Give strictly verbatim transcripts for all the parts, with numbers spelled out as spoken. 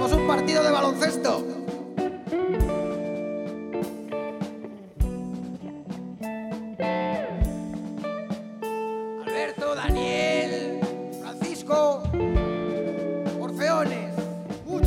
Somos un partido de baloncesto. Alberto, Daniel, Francisco, Orfeones, mucho.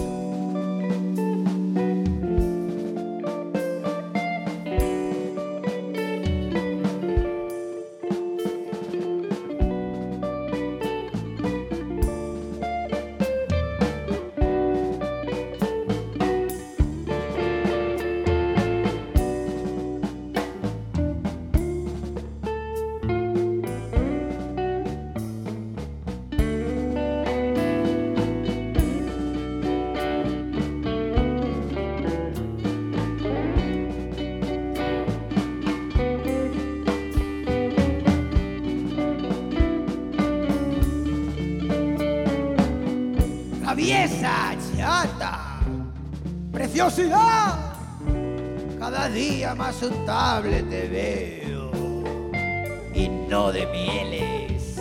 Traviesa, chata, preciosidad, cada día más untable te veo, y no de mieles.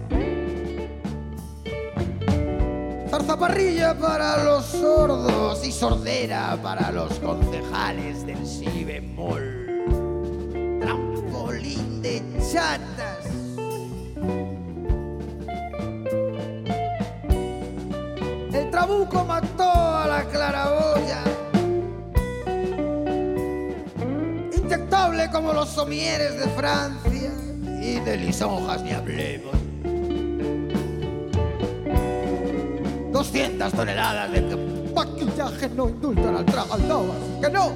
Zarzaparrilla para los sordos y sordera para los concejales del si bemol. Trampolín de chatas. El trabuco mató a la claraboya, inyectable como los somieres de Francia, y de lisonjas ni hablemos. Doscientas toneladas de maquillaje no indultan al tragaldabas, que no.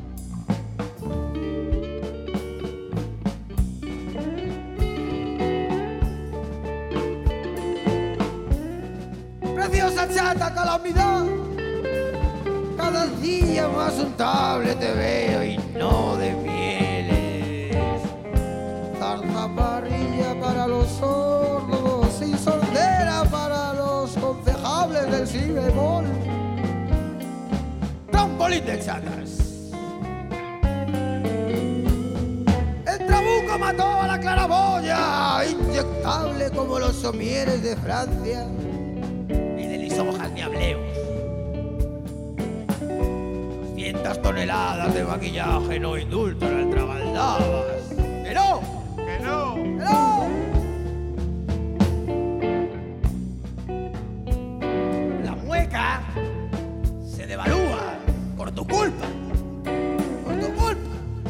Preciosa chata calamidad, cada día más untable te veo y no de mieles. Zarzaparrilla para los sordos y sordera para los concejables del si bemol. Trampolín de chatas. El trabuco mató a la claraboya, inyectable como los somieres de Francia. Hojas ni hablemos. Doscientas toneladas de maquillaje no indultan al tragaldabas. ¡Que no! ¡Que no! ¡Que no! La mueca se devalúa por tu culpa. Por tu culpa.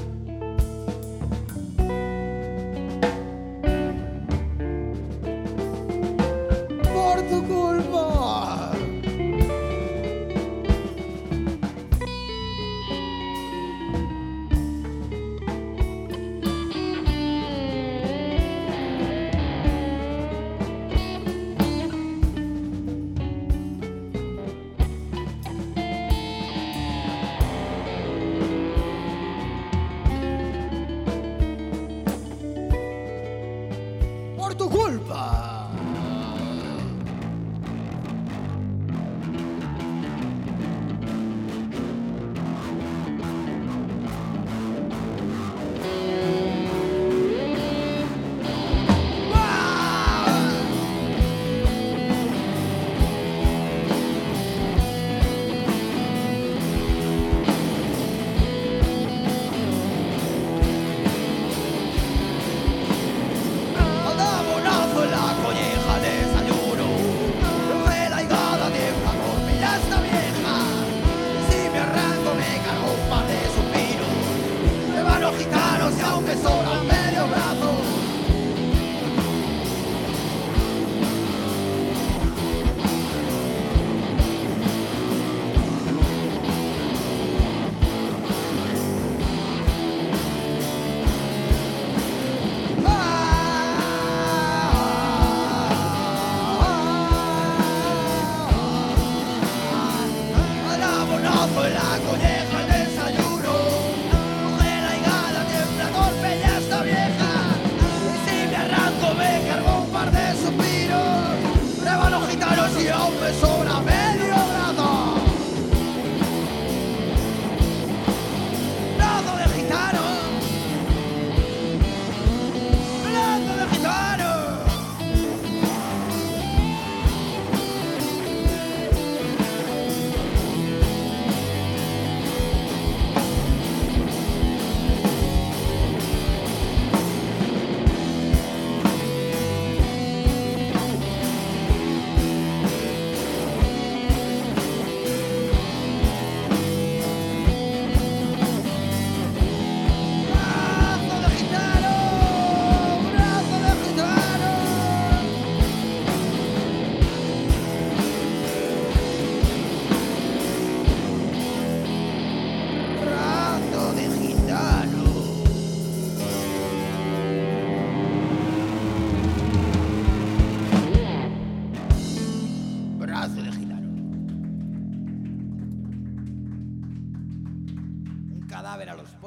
Por tu culpa.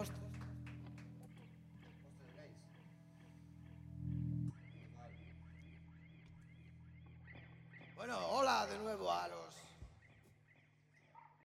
postre. Postre de gays. Bueno, hola de nuevo a los